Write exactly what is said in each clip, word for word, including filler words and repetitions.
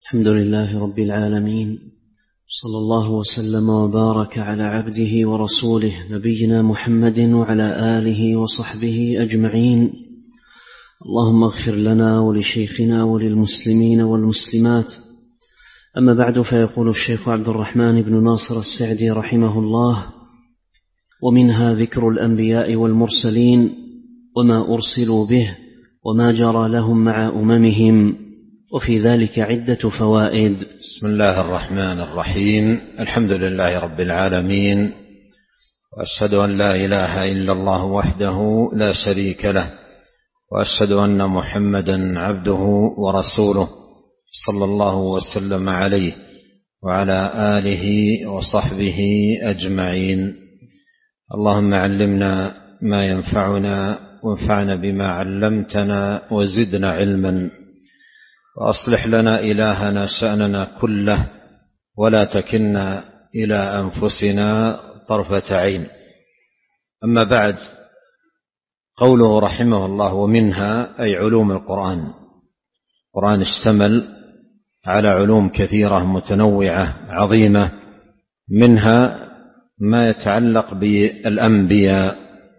الحمد لله رب العالمين، صلى الله وسلم وبارك على عبده ورسوله نبينا محمد وعلى آله وصحبه أجمعين. اللهم اغفر لنا ولشيخنا وللمسلمين والمسلمات. أما بعد، فيقول الشيخ عبد الرحمن بن ناصر السعدي رحمه الله: ومنها ذكر الأنبياء والمرسلين وما أرسلوا به وما جرى لهم مع أممهم، وفي ذلك عدة فوائد. بسم الله الرحمن الرحيم. الحمد لله رب العالمين، وأشهد أن لا إله إلا الله وحده لا شريك له، وأشهد أن محمدا عبده ورسوله صلى الله وسلم عليه وعلى آله وصحبه أجمعين. اللهم علمنا ما ينفعنا وانفعنا بما علمتنا وزدنا علما، وأصلح لنا إلهنا شأننا كله، ولا تكلنا إلى أنفسنا طرفة عين. أما بعد، قوله رحمه الله: ومنها أي علوم القرآن. القرآن اشتمل على علوم كثيرة متنوعة عظيمة، منها ما يتعلق بالأنبياء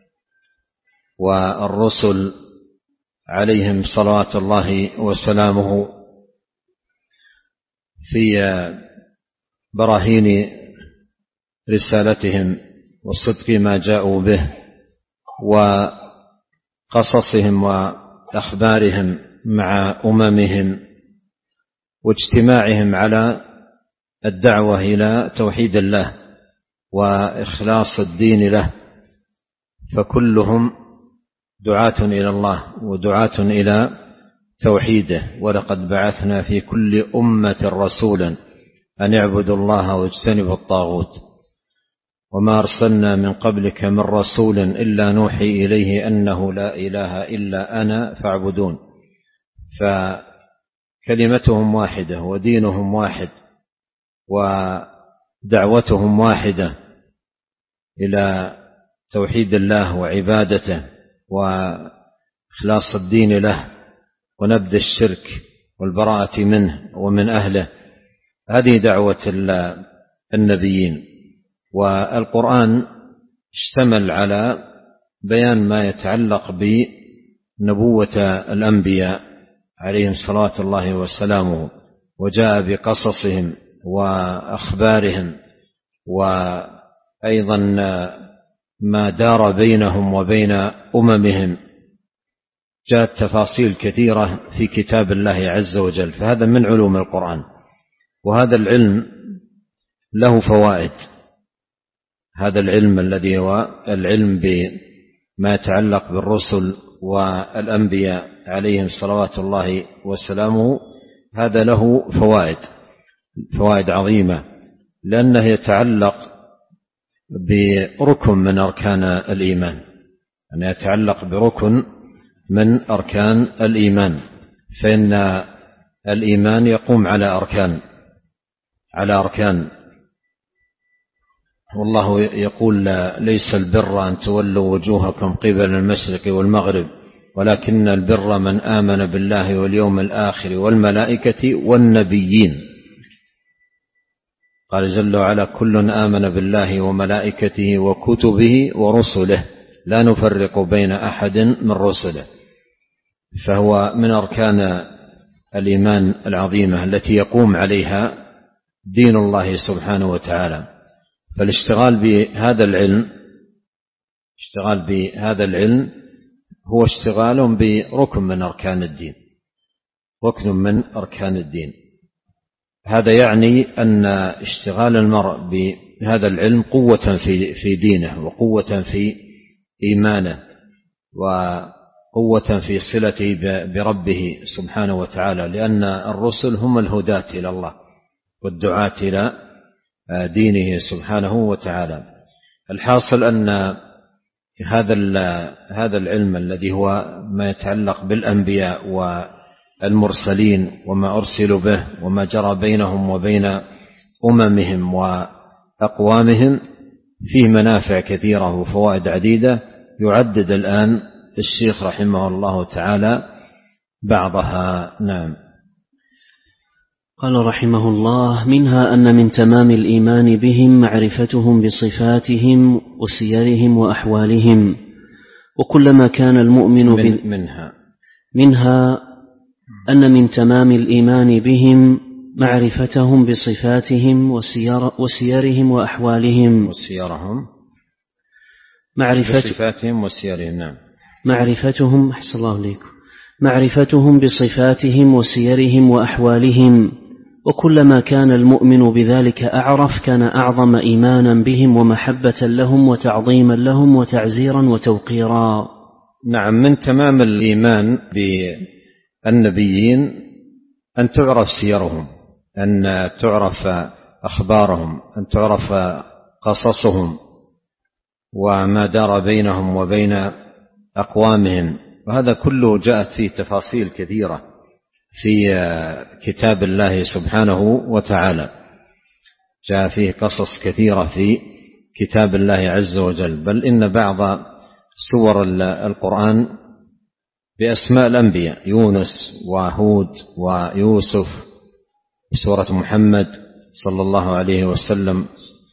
والرسل عليهم صلوات الله وسلامه، في براهين رسالتهم وصدق ما جاءوا به، وقصصهم وأخبارهم مع أممهم، واجتماعهم على الدعوة إلى توحيد الله وإخلاص الدين له، فكلهم دعاة إلى الله ودعاة إلى توحيده. ولقد بعثنا في كل أمة رسولا أن اعبدوا الله واجتنبوا الطاغوت، وما أرسلنا من قبلك من رسول إلا نوحي إليه أنه لا إله إلا أنا فاعبدون. فكلمتهم واحدة ودينهم واحد ودعوتهم واحدة إلى توحيد الله وعبادته وإخلاص الدين له ونبذ الشرك والبراءة منه ومن أهله. هذه دعوة النبيين. والقرآن اشتمل على بيان ما يتعلق بنبوة الأنبياء عليهم صلوات الله وسلامه، وجاء بقصصهم وأخبارهم، وأيضا ما دار بينهم وبين أممهم. جاءت تفاصيل كثيرة في كتاب الله عز وجل، فهذا من علوم القرآن. وهذا العلم له فوائد. هذا العلم الذي هو العلم بما يتعلق بالرسل والأنبياء عليهم صلوات الله وسلامه، هذا له فوائد فوائد عظيمة، لأنه يتعلق بركن من أركان الإيمان، أن يتعلق بركن من أركان الإيمان، فإن الإيمان يقوم على أركان على أركان والله يقول: ليس البر أن تولوا وجوهكم قبل المشرق والمغرب، ولكن البر من آمن بالله واليوم الآخر والملائكة والنبيين. قال جل وعلا: كل آمن بالله وملائكته وكتبه ورسله لا نفرق بين أحد من رسله. فهو من أركان الإيمان العظيمة التي يقوم عليها دين الله سبحانه وتعالى. فالاشتغال بهذا العلم اشتغال بهذا العلم هو اشتغال بركن من أركان الدين ركن من أركان الدين. هذا يعني أن اشتغال المرء بهذا العلم قوة في في دينه، وقوة في إيمانه، وقوة في صلته بربه سبحانه وتعالى، لأن الرسل هم الهداة إلى الله والدعاة إلى دينه سبحانه وتعالى. الحاصل أن هذا هذا العلم الذي هو ما يتعلق بالأنبياء والمرسلين وما أرسلوا به وما جرى بينهم وبين أممهم وأقوامهم فيه منافع كثيرة وفوائد عديدة، يعدد الآن الشيخ رحمه الله تعالى بعضها. نعم. قال رحمه الله: منها أن من تمام الإيمان بهم معرفتهم بصفاتهم وسيرهم وأحوالهم، وكلما كان المؤمن من منها منها أن من تمام الإيمان بهم معرفتهم بصفاتهم وسير وسيرهم وأحوالهم وسيرهم معرفة بصفاتهم وسيرهم نعم معرفتهم أحسن الله عليكم معرفتهم بصفاتهم وسيرهم وأحوالهم، وكلما كان المؤمن بذلك أعرف كان أعظم إيمانا بهم ومحبة لهم وتعظيما لهم وتعزيرا وتوقيرا. نعم، من تمام الإيمان بالنبيين أن تعرف سيرهم، أن تعرف أخبارهم، أن تعرف قصصهم وما دار بينهم وبين أقوامهم، وهذا كله جاءت فيه تفاصيل كثيرة في كتاب الله سبحانه وتعالى، جاء فيه قصص كثيرة في كتاب الله عز وجل، بل إن بعض سور القرآن بأسماء الأنبياء، يونس وهود ويوسف، سورة محمد صلى الله عليه وسلم،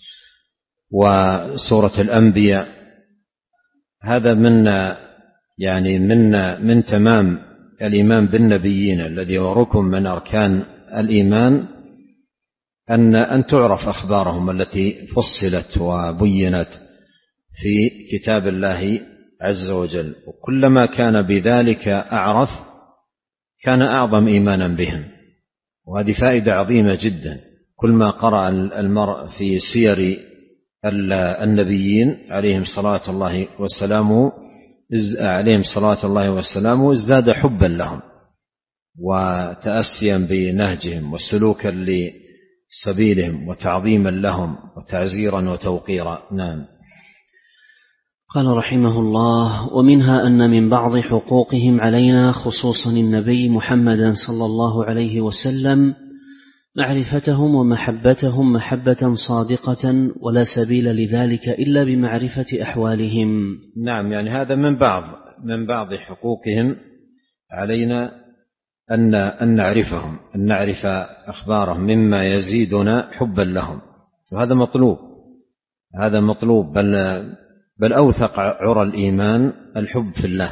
وسورة الأنبياء. هذا من يعني من من تمام الإيمان بالنبيين الذي هو ركن من أركان الإيمان، أن أن تعرف أخبارهم التي فصلت وبينت في كتاب الله عز وجل، وكلما كان بذلك أعرف كان أعظم إيمانا بهم. وهذه فائدة عظيمة جدا، كل ما قرأ المرء في سير النبيين عليهم صلاة الله وسلامه عليهم صلاة الله وسلامه ازداد حبا لهم وتأسيا بنهجهم وسلوكا لسبيلهم وتعظيما لهم وتعزيرا وتوقيرا. نعم. قال رحمه الله: ومنها أن من بعض حقوقهم علينا خصوصا النبي محمدا صلى الله عليه وسلم معرفتهم ومحبتهم محبة صادقة، ولا سبيل لذلك إلا بمعرفة أحوالهم. نعم، يعني هذا من بعض من بعض حقوقهم علينا أن أن نعرفهم، أن نعرف أخبارهم مما يزيدنا حبا لهم، وهذا مطلوب، هذا مطلوب، بل بل أوثق عرى الإيمان الحب في الله.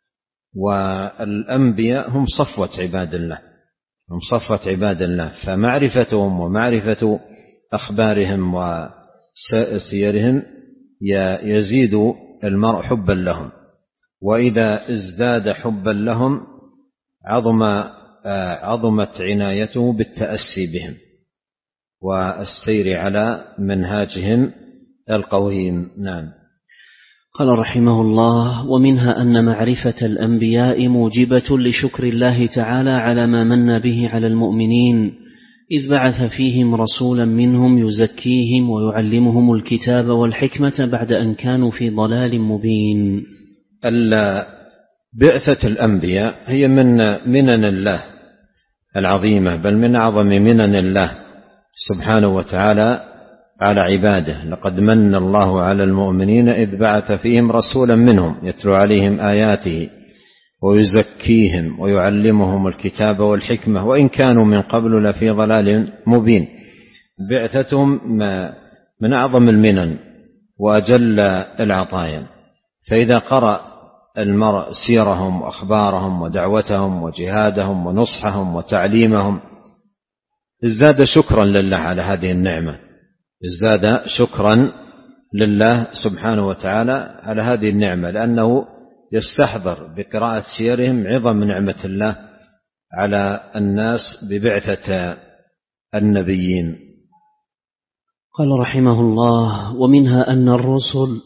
والأنبياء هم صفوة عباد الله، هم صفوة عباد الله، فمعرفتهم ومعرفة أخبارهم وسيرهم يزيد المرء حبا لهم، وإذا ازداد حبا لهم عظم عظمت عنايته بالتأسي بهم والسير على منهاجهم القويم. نعم. قال رحمه الله: ومنها أن معرفة الأنبياء موجبة لشكر الله تعالى على ما من به على المؤمنين، إذ بعث فيهم رسولا منهم يزكيهم ويعلمهم الكتاب والحكمة بعد أن كانوا في ضلال مبين. بعثة الأنبياء هي من منن الله العظيمة، بل من أعظم منن الله سبحانه وتعالى على عباده. لقد من الله على المؤمنين إذ بعث فيهم رسولا منهم يتلو عليهم آياته ويزكيهم ويعلمهم الكتاب والحكمة وإن كانوا من قبل لفي ضلال مبين. بعثتهم من أعظم المنن وأجل العطايا، فإذا قرأ المرء سيرهم وأخبارهم ودعوتهم وجهادهم ونصحهم وتعليمهم ازداد شكرا لله على هذه النعمة، ازداد شكرا لله سبحانه وتعالى على هذه النعمة، لأنه يستحضر بقراءة سيرهم عظم نعمة الله على الناس ببعثة النبيين. قال رحمه الله: ومنها أن الرسل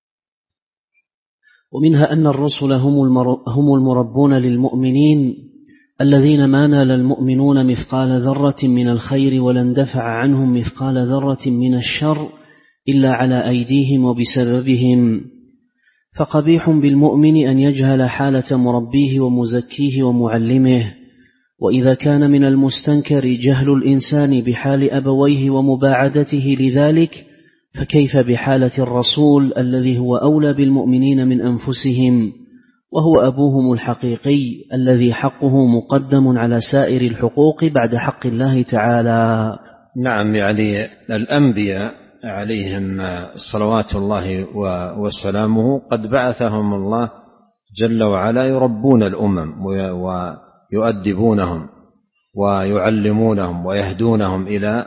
ومنها أن الرسل هم المربون للمؤمنين الذين ما نال المؤمنون مثقال ذرة من الخير ولا اندفع عنهم مثقال ذرة من الشر إلا على أيديهم وبسببهم، فقبيح بالمؤمن أن يجهل حالة مربيه ومزكيه ومعلمه، وإذا كان من المستنكر جهل الإنسان بحال أبويه ومباعدته لذلك، فكيف بحالة الرسول الذي هو أولى بالمؤمنين من أنفسهم، وهو أبوهم الحقيقي الذي حقه مقدم على سائر الحقوق بعد حق الله تعالى. نعم، يعني الأنبياء عليهم صلوات الله وسلامه قد بعثهم الله جل وعلا يربون الأمم ويؤدبونهم ويعلمونهم ويهدونهم إلى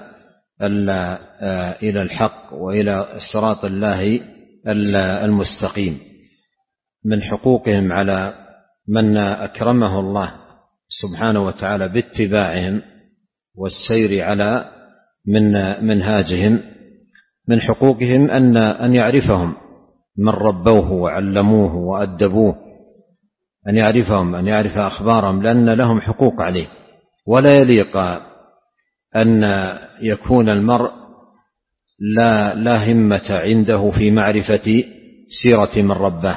إلى الحق وإلى صراط الله المستقيم. من حقوقهم على من أكرمه الله سبحانه وتعالى باتباعهم والسير على من منهاجهم، من حقوقهم أن أن يعرفهم من ربوه وعلموه وأدبوه، أن يعرفهم، أن يعرف أخبارهم، لأن لهم حقوق عليه. ولا يليق أن يكون المرء لا لا همة عنده في معرفة سيرة من ربه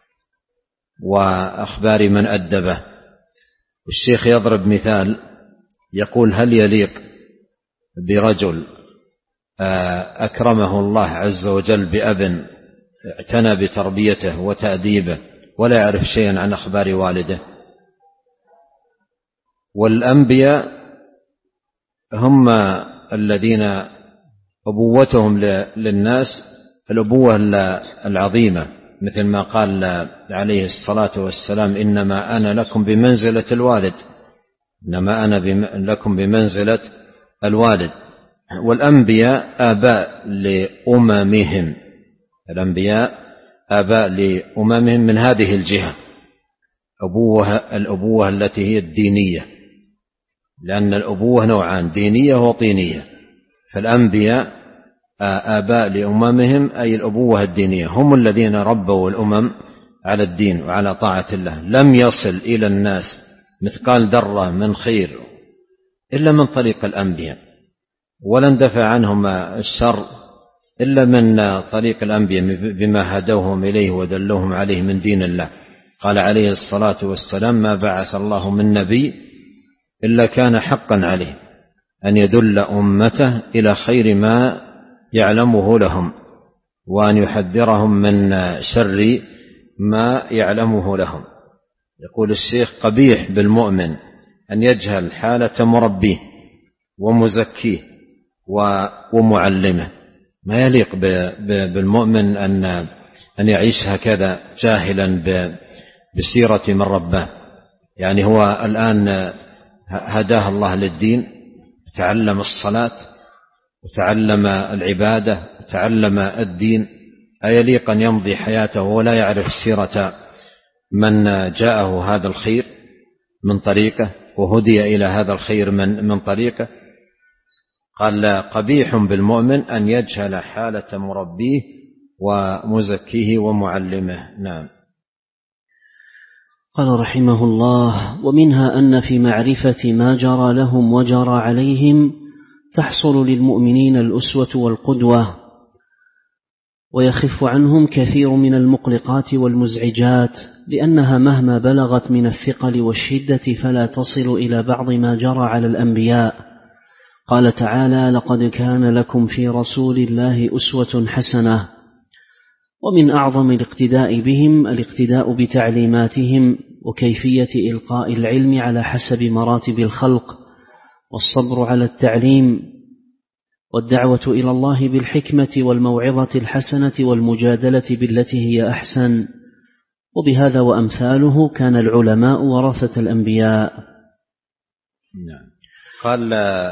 وأخبار من أدبه. والشيخ يضرب مثال يقول: هل يليق برجل أكرمه الله عز وجل بأب اعتنى بتربيته وتأديبه ولا يعرف شيئا عن أخبار والده؟ والأنبياء هم الذين أبوتهم للناس الأبوة العظيمة، مثل ما قال عليه الصلاة والسلام: إنما أنا لكم بمنزلة الوالد، إنما أنا لكم بمنزلة الوالد. والأنبياء آباء لأممهم، الأنبياء آباء لأممهم من هذه الجهة، أبوة الأبوة التي هي الدينية، لأن الأبوة نوعان: دينية وطينية. فالأنبياء آباء لأممهم أي الأبوة الدينية، هم الذين ربوا الأمم على الدين وعلى طاعة الله. لم يصل إلى الناس مثقال ذرة من خير إلا من طريق الأنبياء، ولن دفع عنهم الشر إلا من طريق الأنبياء بما هدوهم إليه ودلوهم عليه من دين الله. قال عليه الصلاة والسلام: ما بعث الله من نبي إلا كان حقا عليه أن يدل أمته إلى خير ما يعلمه لهم، وأن يحذرهم من شر ما يعلمه لهم. يقول الشيخ: قبيح بالمؤمن أن يجهل حالة مربيه ومزكيه ومعلمه. ما يليق بالمؤمن أن أن يعيش هكذا جاهلا بسيرة من رباه. يعني هو الآن هداه الله للدين، تعلم الصلاة وتعلم العبادة وتعلم الدين، أيليق أن يمضي حياته ولا يعرف سيرة من جاءه هذا الخير من طريقه وهدي إلى هذا الخير من من طريقه؟ قال: قبيح بالمؤمن أن يجهل حالة مربيه ومزكيه ومعلمه. نعم. قال رحمه الله: ومنها أن في معرفة ما جرى لهم وجرى عليهم تحصل للمؤمنين الأسوة والقدوة، ويخف عنهم كثير من المقلقات والمزعجات، لأنها مهما بلغت من الثقل والشدة فلا تصل إلى بعض ما جرى على الأنبياء. قال تعالى: لقد كان لكم في رسول الله أسوة حسنة. ومن أعظم الاقتداء بهم الاقتداء بتعليماتهم وكيفية إلقاء العلم على حسب مراتب الخلق، والصبر على التعليم، والدعوة إلى الله بالحكمة والموعظة الحسنة والمجادلة بالتي هي أحسن. وبهذا وأمثاله كان العلماء ورثة الأنبياء. نعم. قال: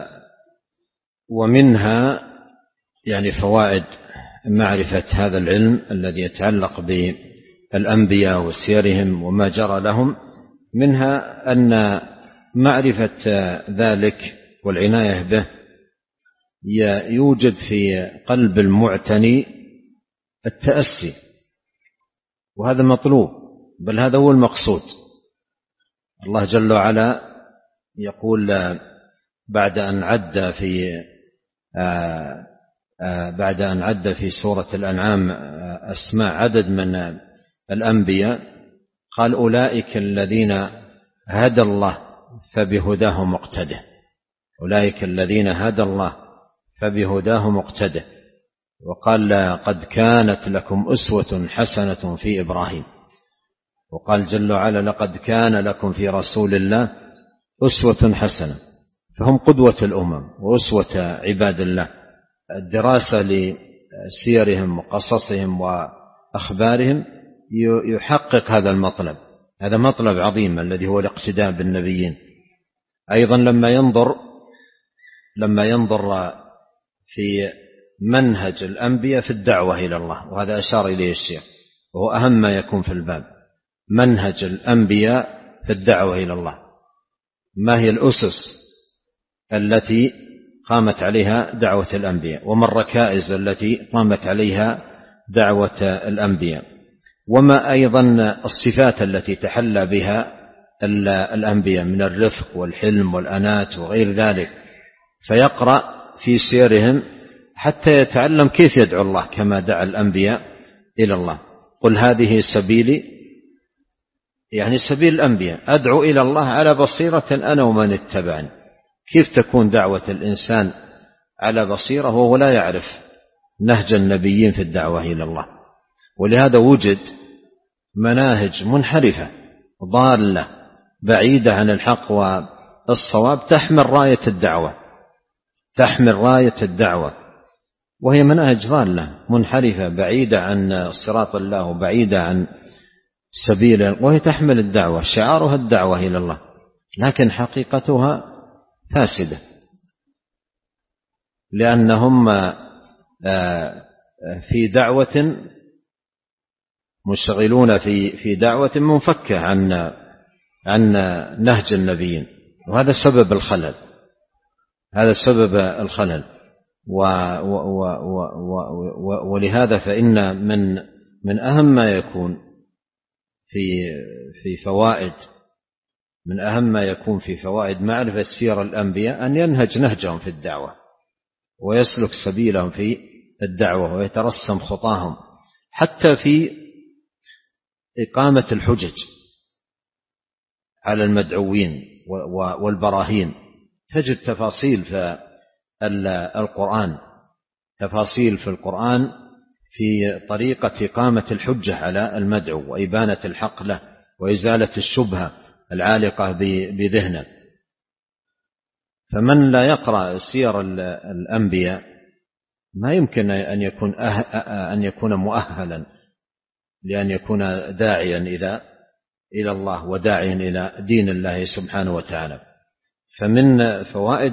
ومنها يعني فوائد معرفة هذا العلم الذي يتعلق بالأنبياء وسيرهم وما جرى لهم، منها أن معرفة ذلك والعناية به يوجد في قلب المعتني التأسي، وهذا مطلوب، بل هذا هو المقصود. الله جل وعلا يقول بعد أن عد في آآ آآ بعد أن عد في سورة الأنعام أسماء عدد من الأنبياء، قال: أولئك الذين هدى الله فبهداه مقتده، أولئك الذين هدى الله فبهداه مقتده. وقال: قد كانت لكم أسوة حسنة في إبراهيم. وقال جل وعلا لقد كان لكم في رسول الله أسوة حسنة، فهم قدوة الأمم وأسوة عباد الله. الدراسة لسيرهم وقصصهم وأخبارهم يحقق هذا المطلب، هذا مطلب عظيم الذي هو الاقتداء بالنبيين. أيضا لما ينظر لما ينظر في منهج الأنبياء في الدعوة إلى الله، وهذا أشار إليه الشيخ وهو أهم ما يكون في الباب، منهج الأنبياء في الدعوة إلى الله، ما هي الأسس التي قامت عليها دعوة الأنبياء، وما الركائز التي قامت عليها دعوة الأنبياء، وما أيضا الصفات التي تحلى بها الأنبياء من الرفق والحلم والأنات وغير ذلك، فيقرأ في سيرهم حتى يتعلم كيف يدعو الله كما دعا الأنبياء إلى الله. قل هذه سبيلي، يعني سبيل الأنبياء، أدعو إلى الله على بصيرة أنا ومن اتبعني. كيف تكون دعوة الإنسان على بصيرة وهو لا يعرف نهج النبيين في الدعوة إلى الله؟ ولهذا وجد مناهج منحرفة ضالة بعيدة عن الحق والصواب تحمل راية الدعوة تحمل راية الدعوة وهي مناهج ضالة منحرفة بعيدة عن صراط الله وبعيدة عن سبيل، وهي تحمل الدعوة، شعارها الدعوة إلى الله، لكن حقيقتها فاسدة، لأنهم في دعوة مشغلون في في دعوة منفكة عن عن نهج النبيين، وهذا سبب الخلل هذا سبب الخلل و و و و ولهذا فإن من من أهم ما يكون في في فوائد من أهم ما يكون في فوائد معرفة سير الأنبياء أن ينهج نهجهم في الدعوة ويسلك سبيلهم في الدعوة ويترسم خطاهم، حتى في إقامة الحجج على المدعوين والبراهين تجد تفاصيل في القرآن تفاصيل في القرآن في طريقة إقامة الحجة على المدعو وإبانة الحق له وإزالة الشبهة العالقة بذهنه. فمن لا يقرأ سير الأنبياء ما يمكن أن يكون أن يكون مؤهلا لأن يكون داعيا إلى إلى الله وداعيا إلى دين الله سبحانه وتعالى. فمن فوائد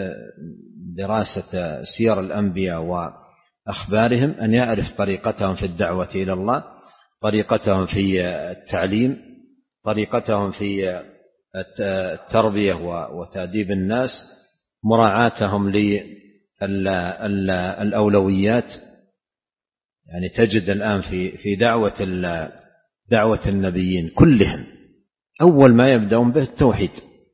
دراسة سير الأنبياء وأخبارهم أن يعرف طريقتهم في الدعوة إلى الله، طريقتهم في التعليم، طريقتهم في التربية وتأديب الناس، مراعاتهم للأولويات. يعني تجد الآن في في دعوة دعوة النبيين كلهم أول ما يبدأون به التوحيد،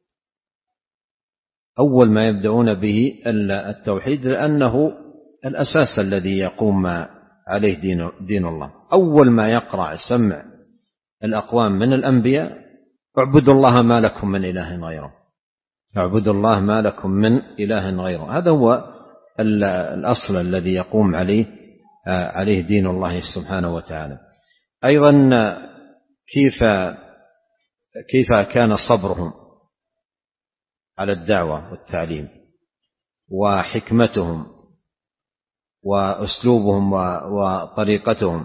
أول ما يبدأون به التوحيد، لأنه الأساس الذي يقوم عليه دين, دين الله. أول ما يقرع سمع الأقوام من الأنبياء اعبدوا الله ما لكم من إله غيره، اعبدوا الله ما لكم من إله غيره. هذا هو الأصل الذي يقوم عليه عليه دين الله سبحانه وتعالى. أيضا كيف كيف كان صبرهم على الدعوة والتعليم وحكمتهم وأسلوبهم وطريقتهم.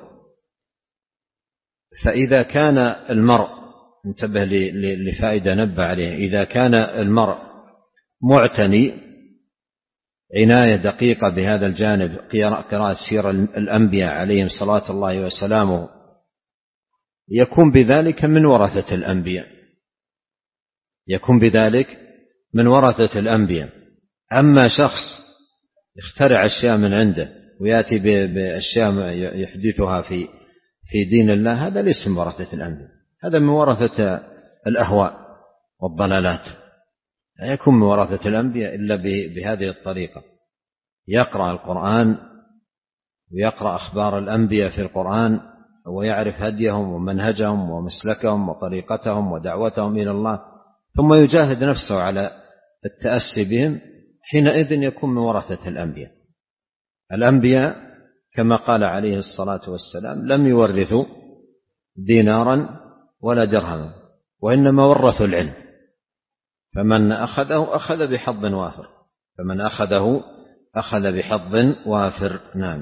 فإذا كان المرء، انتبه لفائدة نبه عليه، إذا كان المرء معتني عناية دقيقة بهذا الجانب، قراءة سير الأنبياء عليهم صلاة الله وسلامه، يكون بذلك من ورثة الأنبياء يكون بذلك من ورثة الأنبياء. أما شخص يخترع أشياء من عنده ويأتي بأشياء يحدثها في في دين الله، هذا ليس من ورثة الأنبياء، هذا من ورثة الأهواء والضلالات. لا يكون من ورثة الأنبياء إلا بهذه الطريقة، يقرأ القرآن ويقرأ أخبار الأنبياء في القرآن ويعرف هديهم ومنهجهم ومسلكهم وطريقتهم ودعوتهم إلى الله، ثم يجاهد نفسه على التأسي بهم، حينئذ يكون من ورثة الأنبياء. الأنبياء كما قال عليه الصلاة والسلام لم يورثوا دينارا ولا درهم، وإنما ورثوا العلم، فمن أخذه أخذ بحظ وافر فمن أخذه أخذ بحظ وافر. نعم.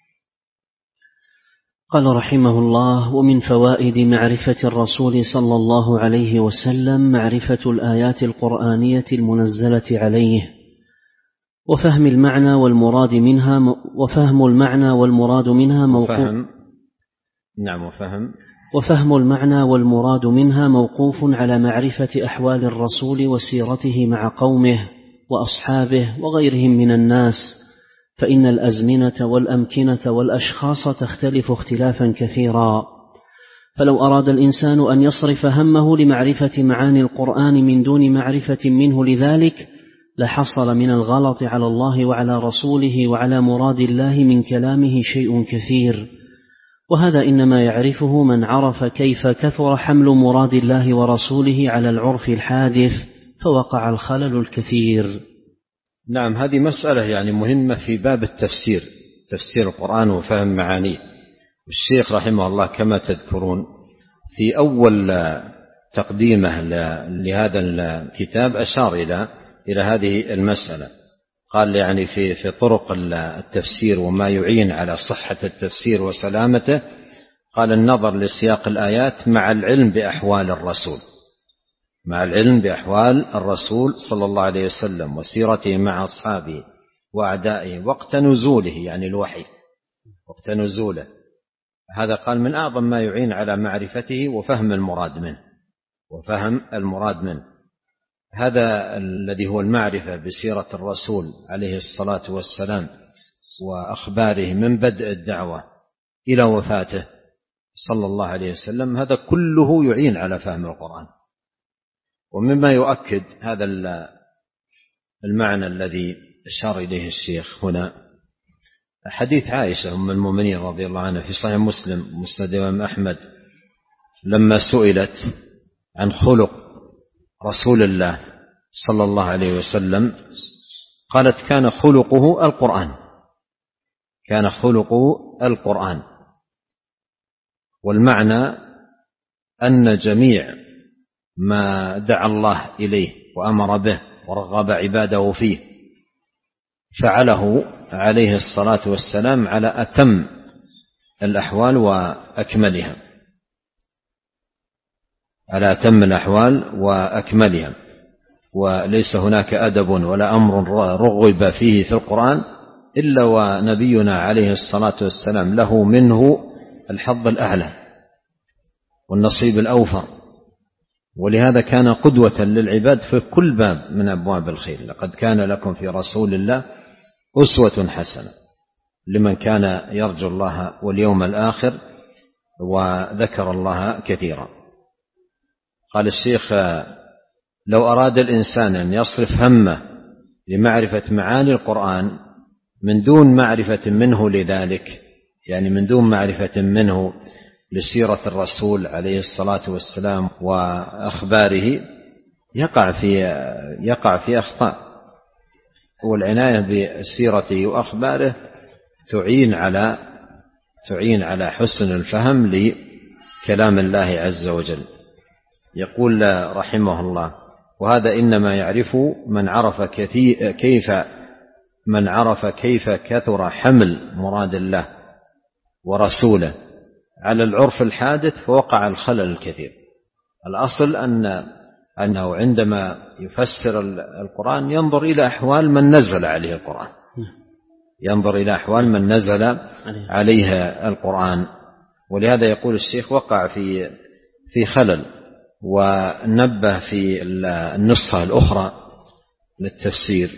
قال رحمه الله: ومن فوائد معرفة الرسول صلى الله عليه وسلم معرفة الآيات القرآنية المنزلة عليه، وفهم المعنى والمراد منها وفهم المعنى والمراد منها موقوف وفهم نعم وفهم وفهم المعنى والمراد منها موقوف على معرفة أحوال الرسول وسيرته مع قومه وأصحابه وغيرهم من الناس، فإن الأزمنة والأمكنة والأشخاص تختلف اختلافا كثيرا، فلو أراد الإنسان أن يصرف همه لمعرفة معاني القرآن من دون معرفة منه لذلك لحصل من الغلط على الله وعلى رسوله وعلى مراد الله من كلامه شيء كثير، وهذا إنما يعرفه من عرف كيف كثر حمل مراد الله ورسوله على العرف الحادث فوقع الخلل الكثير. نعم، هذه مسألة يعني مهمة في باب التفسير، تفسير القرآن وفهم معانيه. الشيخ رحمه الله كما تذكرون في أول تقديمه لهذا الكتاب أشار إلى إلى هذه المسألة، قال يعني في في طرق التفسير وما يعين على صحة التفسير وسلامته، قال النظر لسياق الآيات مع العلم بأحوال الرسول مع العلم بأحوال الرسول صلى الله عليه وسلم وسيرته مع أصحابه وأعدائه وقت نزوله، يعني الوحي وقت نزوله. هذا قال من أعظم ما يعين على معرفته وفهم المراد منه وفهم المراد منه هذا الذي هو المعرفة بسيرة الرسول عليه الصلاة والسلام وأخباره من بدء الدعوة إلى وفاته صلى الله عليه وسلم، هذا كله يعين على فهم القرآن. ومما يؤكد هذا المعنى الذي أشار إليه الشيخ هنا حديث عائشة أم المؤمنين رضي الله عنها في صحيح مسلم مسند الإمام أحمد، لما سئلت عن خلق رسول الله صلى الله عليه وسلم قالت كان خلقه القرآن كان خلقه القرآن والمعنى أن جميع ما دعا الله إليه وأمر به ورغب عباده فيه فعله عليه الصلاة والسلام على أتم الأحوال وأكملها على أتم الأحوال وأكملها وليس هناك أدب ولا أمر رغب فيه في القرآن إلا ونبينا عليه الصلاة والسلام له منه الحظ الأعلى والنصيب الأوفر، ولهذا كان قدوة للعباد في كل باب من أبواب الخير. لقد كان لكم في رسول الله أسوة حسنة لمن كان يرجو الله واليوم الآخر وذكر الله كثيرا. قال الشيخ لو أراد الإنسان أن يصرف همه لمعرفة معاني القرآن من دون معرفة منه لذلك، يعني من دون معرفة منه لسيرة الرسول عليه الصلاة والسلام وأخباره، يقع في يقع في أخطاء. والعناية بسيرته وأخباره تعين على تعين على حسن الفهم لكلام الله عز وجل. يقول رحمه الله: وهذا إنما يعرف من عرف كيف من عرف كيف كثر حمل مراد الله ورسوله على العرف الحادث فوقع الخلل الكثير. الأصل أن أنه عندما يفسر القرآن ينظر إلى أحوال من نزل عليه القرآن ينظر إلى أحوال من نزل عليها القرآن. ولهذا يقول الشيخ وقع في في خلل، ونبه في النسخة الأخرى للتفسير،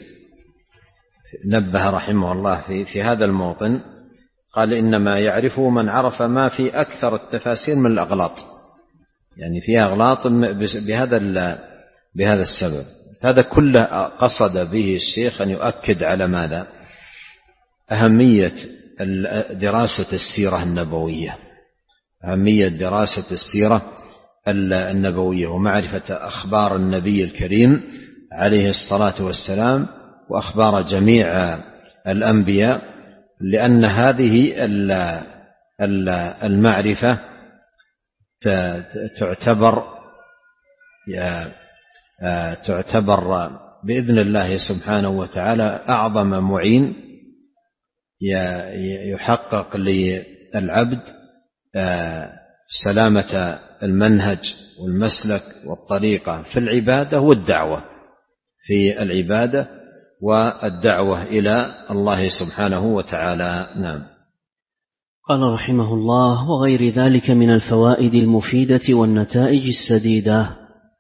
نبه رحمه الله في في هذا الموطن، قال إنما يعرفه من عرف ما في أكثر التفاسير من الأغلاط، يعني فيها أغلاط بهذا بهذا السبب. هذا كله قصد به الشيخ أن يؤكد على ماذا؟ أهمية دراسة السيرة النبوية أهمية دراسة السيرة النبوية ومعرفة أخبار النبي الكريم عليه الصلاة والسلام وأخبار جميع الأنبياء، لأن هذه المعرفة تعتبر تعتبر بإذن الله سبحانه وتعالى أعظم معين يحقق للعبد سلامة المنهج والمسلك والطريقة في العبادة والدعوة في العبادة والدعوة إلى الله سبحانه وتعالى. نعم. قال رحمه الله: وغير ذلك من الفوائد المفيدة والنتائج السديدة.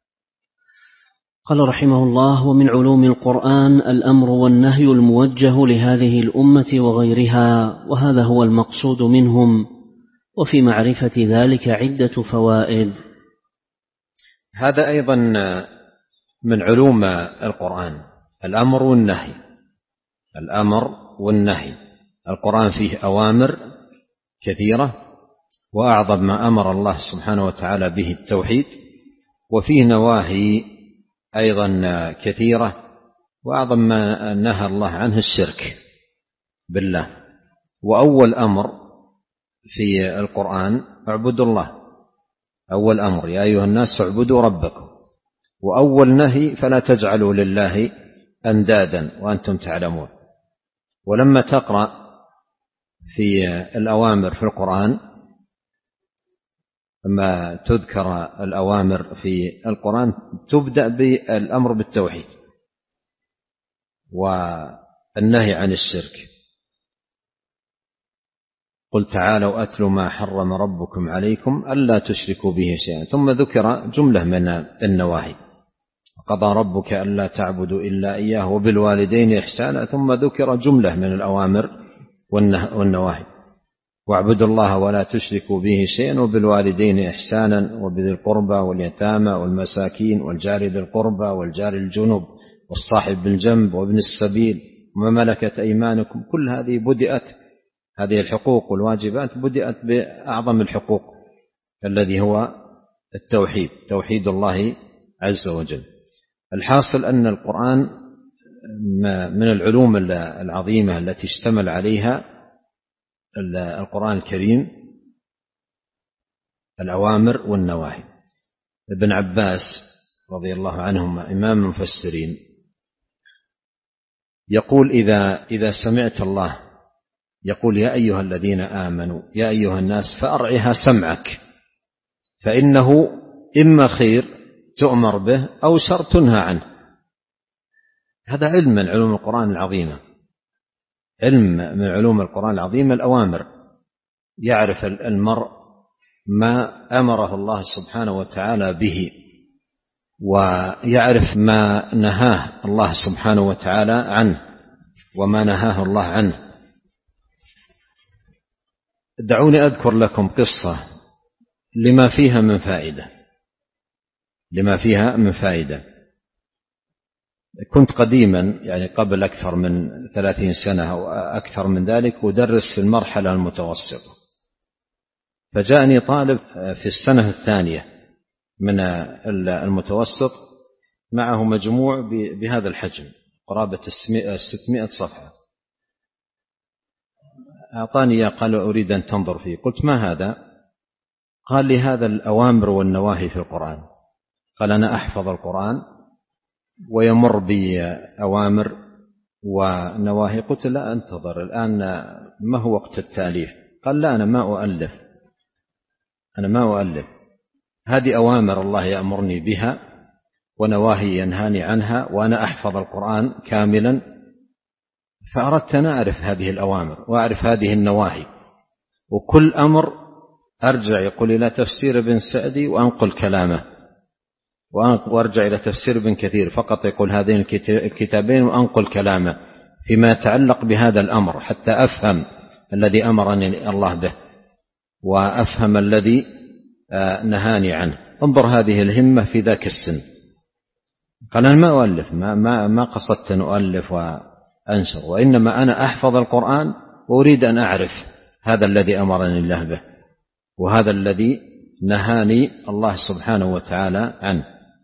قال رحمه الله: ومن علوم القرآن الأمر والنهي الموجه لهذه الأمة وغيرها، وهذا هو المقصود منهم، وفي معرفة ذلك عدة فوائد. هذا أيضا من علوم القرآن، الأمر والنهي. الأمر والنهي، القرآن فيه أوامر كثيرة، وأعظم ما أمر الله سبحانه وتعالى به التوحيد، وفيه نواهي أيضا كثيرة، وأعظم ما نهى الله عنه الشرك بالله. وأول أمر في القرآن اعبدوا الله، أول أمر يا أيها الناس اعبدوا ربكم، وأول نهي فلا تجعلوا لله أندادا وأنتم تعلمون. ولما تقرأ في الأوامر في القرآن، لما تذكر الأوامر في القرآن تبدأ بالأمر بالتوحيد والنهي عن الشرك. قل تعالوا أتل ما حرم ربكم عليكم ألا تشركوا به شيئا، ثم ذكر جملة من النواهي: قضى ربك ألا تعبدوا إلا إياه وبالوالدين إحسانا، ثم ذكر جملة من الأوامر والنواهي: واعبدوا الله ولا تشركوا به شيئا وبالوالدين إحسانا وبذي القربى واليتامى والمساكين والجار ذي القربى والجار الجنب والصاحب بالجنب وابن السبيل وما ملكت أيمانكم. كل هذه بدأت، هذه الحقوق والواجبات بدأت بأعظم الحقوق الذي هو التوحيد، توحيد الله عز وجل. الحاصل أن القرآن من العلوم العظيمة التي اشتمل عليها القرآن الكريم الأوامر والنواهي. ابن عباس رضي الله عنهما إمام المفسرين يقول: إذا إذا سمعت الله يقول يا أيها الذين آمنوا يا أيها الناس فأرعها سمعك، فإنه إما خير تؤمر به أو شر تنهى عنه. هذا علم من علوم القرآن العظيمة، علم من علوم القرآن العظيم الأوامر. يعرف المرء ما أمره الله سبحانه وتعالى به، ويعرف ما نهاه الله سبحانه وتعالى عنه وما نهاه الله عنه. دعوني أذكر لكم قصة لما فيها من فائدة لما فيها من فائدة كنت قديما يعني قبل أكثر من ثلاثين سنة أو أكثر من ذلك أدرس في المرحلة المتوسطة، فجاءني طالب في السنة الثانية من المتوسط معه مجموع بهذا الحجم قرابة ستمائة صفحة. أعطاني قال أريد أن تنظر فيه. قلت: ما هذا؟ قال لي: هذا الأوامر والنواهي في القرآن. قال: أنا أحفظ القرآن ويمر بي أوامر ونواهي. قلت: لا انتظر الآن، ما هو وقت التأليف؟ قال: لا أنا ما أؤلف أنا ما أؤلف هذه أوامر الله يأمرني بها ونواهي ينهاني عنها، وأنا أحفظ القرآن كاملا، فأردت أن أعرف هذه الأوامر وأعرف هذه النواهي. وكل أمر أرجع يقول إلى تفسير ابن سعدي وأنقل كلامه، وأرجع إلى تفسير ابن كثير فقط يقول هذين الكتابين وأنقل كلامه فيما يتعلق بهذا الأمر، حتى أفهم الذي أمرني الله به وأفهم الذي نهاني عنه. انظر هذه الهمة في ذاك السن. قال: أنا ما أؤلف، ما, ما, ما قصدت أن أؤلف وأنشر، وإنما أنا أحفظ القرآن وأريد أن أعرف هذا الذي أمرني الله به وهذا الذي نهاني الله سبحانه وتعالى عنه.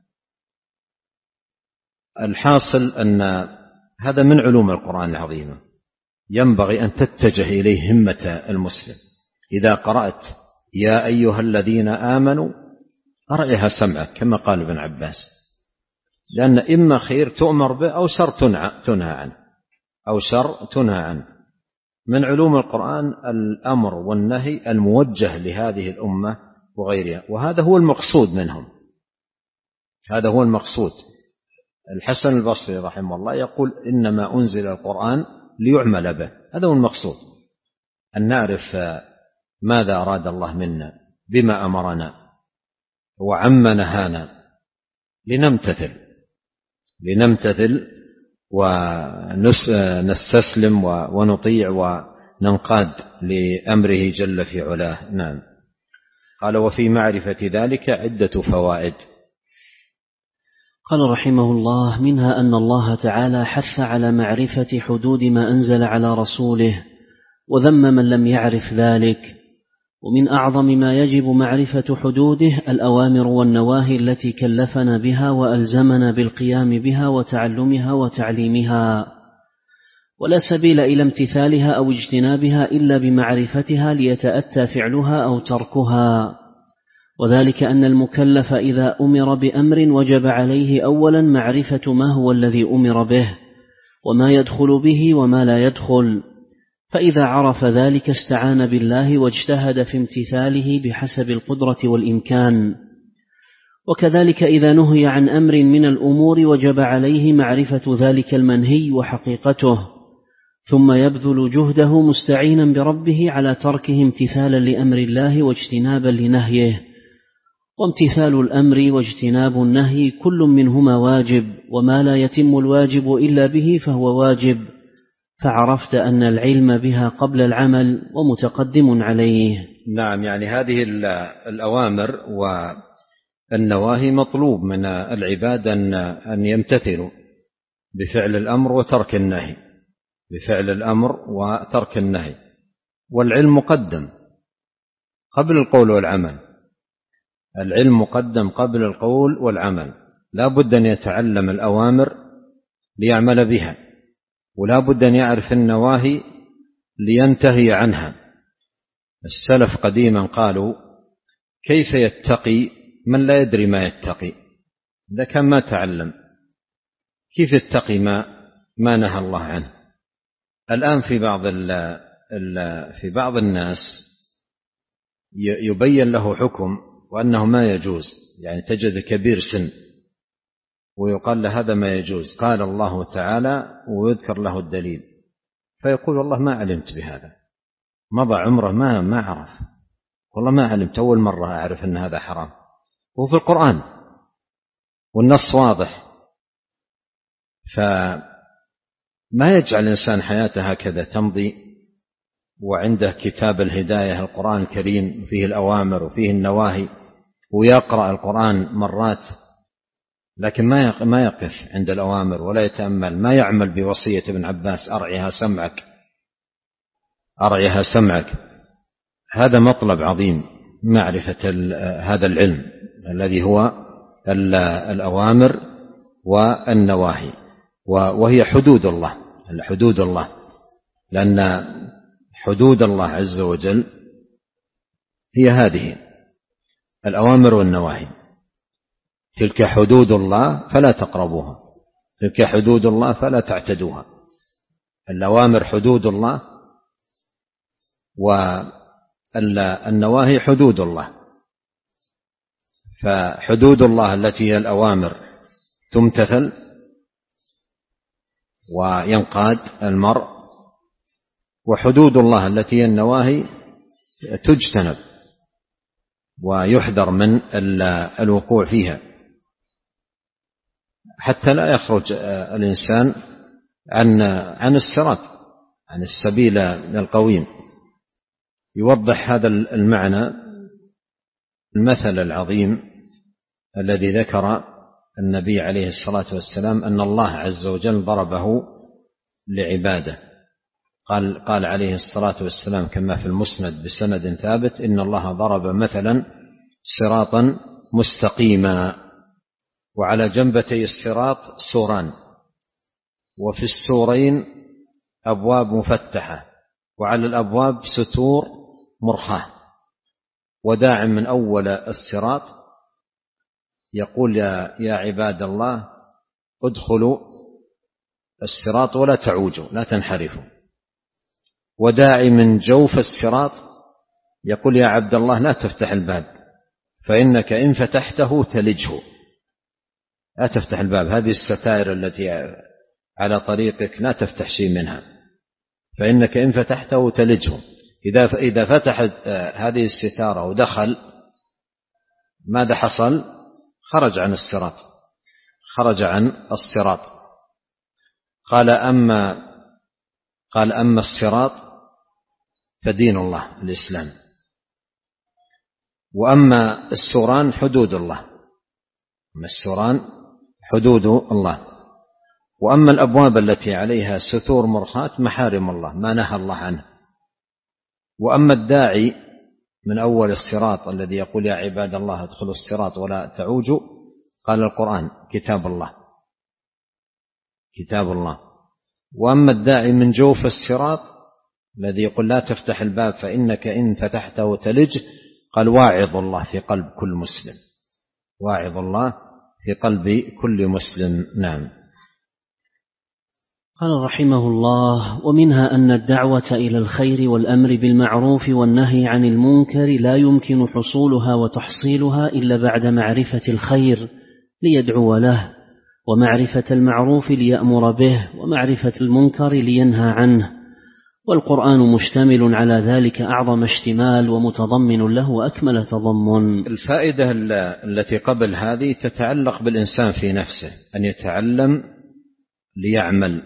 الحاصل أن هذا من علوم القرآن العظيمة، ينبغي أن تتجه إليه همة المسلم. إذا قرأت يا أيها الذين آمنوا أرعها سمعك كما قال ابن عباس، لأن إما خير تؤمر به أو شر تنهى عنه أو شر تنهى عنه. من علوم القرآن الأمر والنهي الموجه لهذه الأمة وغيرها، وهذا هو المقصود منهم، هذا هو المقصود. الحسن البصري رحمه الله يقول إنما أنزل القرآن ليعمل به، هذا هو المقصود، أن نعرف ماذا أراد الله منا، بما أمرنا وعما نهانا، لنمتثل لنمتثل ونستسلم ونطيع وننقاد لأمره جل في علاه. نعم. قال وفي معرفة ذلك عدة فوائد. قال رحمه الله: منها أن الله تعالى حث على معرفة حدود ما أنزل على رسوله وذم من لم يعرف ذلك. ومن أعظم ما يجب معرفة حدوده الأوامر والنواهي التي كلفنا بها وألزمنا بالقيام بها وتعلمها وتعليمها، ولا سبيل إلى امتثالها أو اجتنابها إلا بمعرفتها ليتأتى فعلها أو تركها. وذلك أن المكلف إذا أمر بأمر وجب عليه أولا معرفة ما هو الذي أمر به وما يدخل به وما لا يدخل، فإذا عرف ذلك استعان بالله واجتهد في امتثاله بحسب القدرة والإمكان. وكذلك إذا نهي عن أمر من الأمور وجب عليه معرفة ذلك المنهي وحقيقته، ثم يبذل جهده مستعينا بربه على تركه امتثالا لأمر الله واجتنابا لنهيه. وامتثال الأمر واجتناب النهي كل منهما واجب، وما لا يتم الواجب إلا به فهو واجب، فعرفت أن العلم بها قبل العمل ومتقدم عليه. نعم، يعني هذه الأوامر والنواهي مطلوب من العباد أن يمتثلوا بفعل الأمر وترك النهي، بفعل الأمر وترك النهي. والعلم مقدم قبل القول والعمل، العلم مقدم قبل القول والعمل. لا بد أن يتعلم الأوامر ليعمل بها، ولا بد أن يعرف النواهي لينتهي عنها. السلف قديما قالوا: كيف يتقي من لا يدري ما يتقي؟ إذا كان ما تعلم كيف يتقي ما ما نهى الله عنه؟ الآن في بعض ال ال في بعض الناس يبين له حكم وأنه ما يجوز، يعني تجد كبير سن ويقال له هذا ما يجوز، قال الله تعالى، ويذكر له الدليل، فيقول والله ما علمت بهذا، مضى عمره ما ما عرف، والله ما علمت، أول مرة أعرف أن هذا حرام، وهو في القرآن والنص واضح. فما يجعل الإنسان حياته هكذا تمضي وعنده كتاب الهداية القرآن الكريم فيه الأوامر وفيه النواهي، ويقرأ القرآن مرات لكن ما يقف عند الأوامر ولا يتأمل، ما يعمل بوصية ابن عباس: أرعها سمعك، أرعها سمعك. هذا مطلب عظيم، معرفة هذا العلم الذي هو الأوامر والنواهي، وهي حدود الله، حدود الله، لأن حدود الله عز وجل هي هذه الأوامر والنواهي. تلك حدود الله فلا تقربوها، تلك حدود الله فلا تعتدوها. الأوامر حدود الله والنواهي حدود الله. فحدود الله التي هي الأوامر تمتثل وينقاد المرء، وحدود الله التي هي النواهي تجتنب ويحذر من الوقوع فيها، حتى لا يخرج الإنسان عن عن الصراط، عن السبيل القويم. يوضح هذا المعنى المثل العظيم الذي ذكر النبي عليه الصلاة والسلام أن الله عز وجل ضربه لعباده. قال قال عليه الصلاة والسلام كما في المسند بسند ثابت: إن الله ضرب مثلا صراطا مستقيما، وعلى جنبتي الصراط سوران، وفي السورين أبواب مفتحة، وعلى الأبواب ستور مرخاة، وداع من أول الصراط يقول يا, يا عباد الله ادخلوا الصراط ولا تعوجوا لا تنحرفوا. وداعي من جوف الصراط يقول يا عبد الله لا تفتح الباب فإنك إن فتحته تلجه. لا تفتح الباب، هذه الستائر التي على طريقك لا تفتح شيء منها، فإنك إن فتحته تلجه. إذا إذا فتحت هذه الستارة ودخل ماذا حصل؟ خرج عن الصراط، خرج عن الصراط. قال أما قال أما الصراط فدين الله الإسلام، وأما السوران حدود الله، أما السوران حدود الله، وأما الأبواب التي عليها ستور مرخاة محارم الله ما نهى الله عنه. وأما الداعي من أول الصراط الذي يقول يا عباد الله ادخلوا الصراط ولا تعوجوا، قال القرآن كتاب الله كتاب الله. وأما الداعي من جوف الصراط الذي يقول لا تفتح الباب فإنك إن فتحته تلج، قال واعظ الله في قلب كل مسلم، واعظ الله في قلب كل مسلم. نعم. قال رحمه الله: ومنها أن الدعوة إلى الخير والأمر بالمعروف والنهي عن المنكر لا يمكن حصولها وتحصيلها إلا بعد معرفة الخير ليدعو له، ومعرفة المعروف ليأمر به، ومعرفة المنكر لينهى عنه، والقرآن مشتمل على ذلك أعظم اشتمال ومتضمن له أكمل تضمن. الفائدة التي قبل هذه تتعلق بالإنسان في نفسه، أن يتعلم ليعمل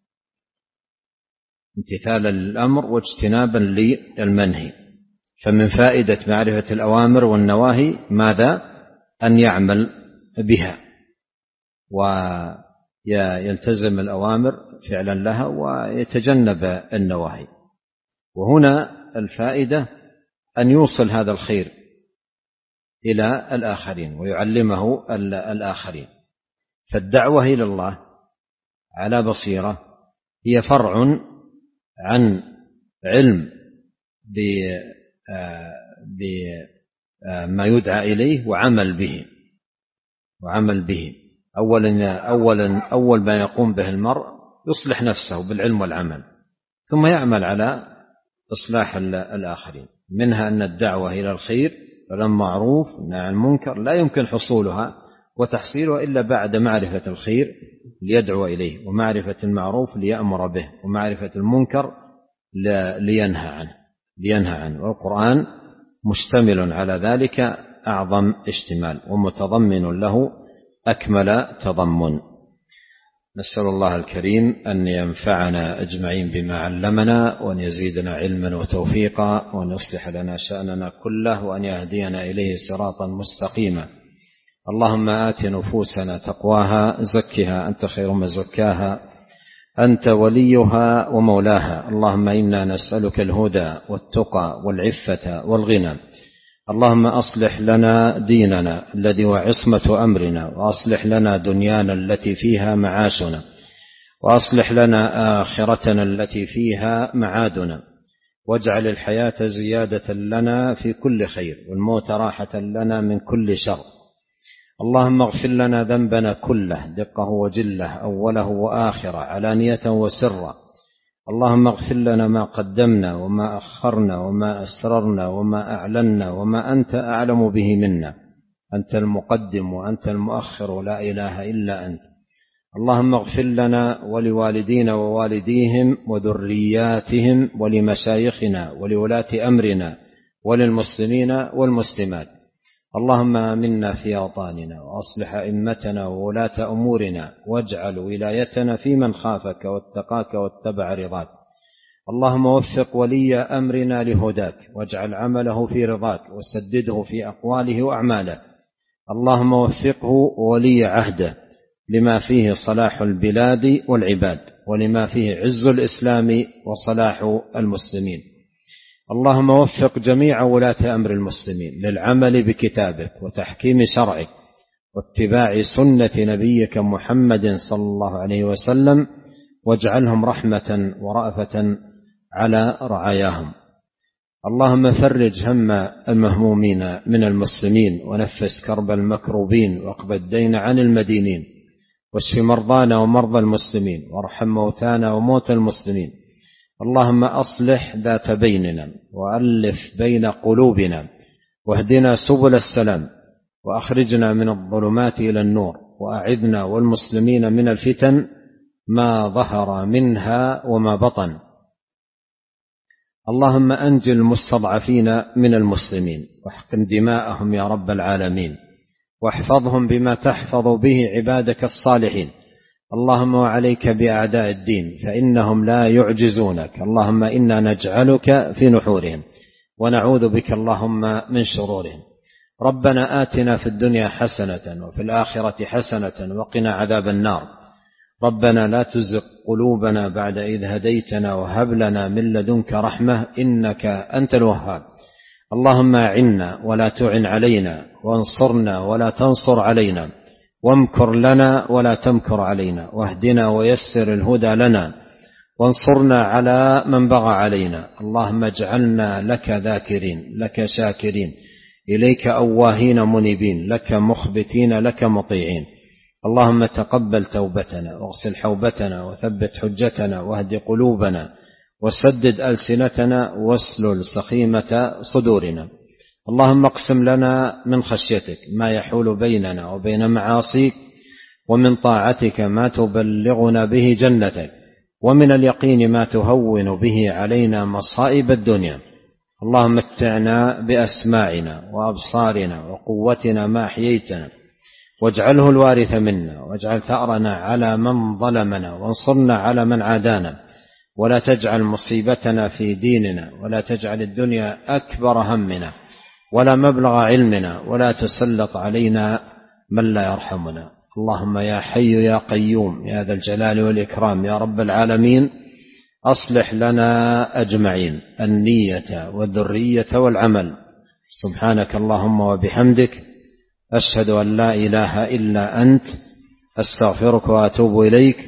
امتثالا للأمر واجتنابا للمنهي. فمن فائدة معرفة الأوامر والنواهي ماذا؟ أن يعمل بها ويلتزم الأوامر فعلا لها ويتجنب النواهي. وهنا الفائدة أن يوصل هذا الخير إلى الآخرين ويعلمه الآخرين. فالدعوة إلى الله على بصيرة هي فرع عن علم بما يدعى إليه وعمل به وعمل به أولا أولا أول ما يقوم به المرء يصلح نفسه بالعلم والعمل، ثم يعمل على إصلاح الآخرين. منها أن الدعوة إلى الخير والمعروف والنهي عن المنكر لا يمكن حصولها وتحصيلها إلا بعد معرفة الخير ليدعو إليه، ومعرفة المعروف ليأمر به، ومعرفة المنكر لينهى عنه لينهى عنه والقرآن مشتمل على ذلك أعظم اشتمال ومتضمن له أكمل تضمن. نسأل الله الكريم أن ينفعنا أجمعين بما علمنا، وأن يزيدنا علما وتوفيقا، وأن يصلح لنا شأننا كله، وأن يهدينا إليه صراطا مستقيما. اللهم آت نفوسنا تقواها زكها أنت خير من زكاها أنت وليها ومولاها. اللهم إنا نسألك الهدى والتقى والعفة والغنى. اللهم أصلح لنا ديننا الذي هو عصمة أمرنا، وأصلح لنا دنيانا التي فيها معاشنا، وأصلح لنا آخرتنا التي فيها معادنا، واجعل الحياة زيادة لنا في كل خير، والموت راحة لنا من كل شر. اللهم اغفر لنا ذنبنا كله دقه وجله، أوله وآخره، علانية وسرا. اللهم اغفر لنا ما قدمنا وما أخرنا وما أسررنا وما أعلنا وما أنت أعلم به منا. أنت المقدم وأنت المؤخر، لا إله إلا أنت. اللهم اغفر لنا ولوالدينا ووالديهم وذرياتهم ولمشايخنا ولولاة أمرنا وللمسلمين والمسلمات. اللهم آمنا في أوطاننا، وأصلح أئمتنا وولاة أمورنا، واجعل ولايتنا في من خافك واتقاك واتبع رضاك. اللهم وفق ولي أمرنا لهداك، واجعل عمله في رضاك، وسدده في أقواله وأعماله. اللهم وفقه ولي عهده لما فيه صلاح البلاد والعباد، ولما فيه عز الإسلام وصلاح المسلمين. اللهم وفق جميع ولاة أمر المسلمين للعمل بكتابك وتحكيم شرعك واتباع سنة نبيك محمد صلى الله عليه وسلم، واجعلهم رحمة ورأفة على رعاياهم. اللهم فرج هم المهمومين من المسلمين، ونفس كرب المكروبين، واقض الدين عن المدينين، واشف مرضانا ومرضى المسلمين، وارحم موتانا وموتى المسلمين. اللهم أصلح ذات بيننا، وألف بين قلوبنا، واهدنا سبل السلام، وأخرجنا من الظلمات إلى النور، وأعذنا والمسلمين من الفتن ما ظهر منها وما بطن. اللهم أنجِ المستضعفين من المسلمين، واحقن دماءهم يا رب العالمين، واحفظهم بما تحفظ به عبادك الصالحين. اللهم وعليك بأعداء الدين فإنهم لا يعجزونك. اللهم إنا نجعلك في نحورهم، ونعوذ بك اللهم من شرورهم. ربنا آتنا في الدنيا حسنة وفي الآخرة حسنة وقنا عذاب النار. ربنا لا تزغ قلوبنا بعد إذ هديتنا، وهب لنا من لدنك رحمة إنك أنت الوهاب. اللهم أعنا ولا تعن علينا، وانصرنا ولا تنصر علينا، وامكر لنا ولا تمكر علينا، واهدنا ويسر الهدى لنا، وانصرنا على من بغى علينا. اللهم اجعلنا لك ذاكرين، لك شاكرين، إليك أواهين منيبين، لك مخبتين، لك مطيعين. اللهم تقبل توبتنا، واغسل حوبتنا، وثبت حجتنا، واهد قلوبنا، وسدد ألسنتنا، واسلل سخيمة صدورنا. اللهم اقسم لنا من خشيتك ما يحول بيننا وبين معاصيك، ومن طاعتك ما تبلغنا به جنتك، ومن اليقين ما تهون به علينا مصائب الدنيا. اللهم متعنا بأسماعنا وأبصارنا وقوتنا ما أحييتنا، واجعله الوارث منا، واجعل ثأرنا على من ظلمنا، وانصرنا على من عادانا، ولا تجعل مصيبتنا في ديننا، ولا تجعل الدنيا أكبر همنا ولا مبلغ علمنا، ولا تسلط علينا من لا يرحمنا. اللهم يا حي يا قيوم يا ذا الجلال والإكرام يا رب العالمين، أصلح لنا أجمعين النية والذرية والعمل. سبحانك اللهم وبحمدك، أشهد أن لا إله إلا أنت، أستغفرك وأتوب إليك.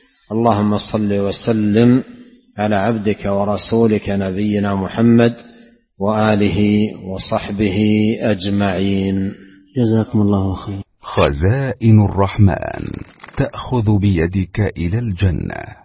اللهم صل وسلم على عبدك ورسولك نبينا محمد وآله وصحبه أجمعين. جزاكم الله خير. خزائن الرحمن تأخذ بيدك إلى الجنة.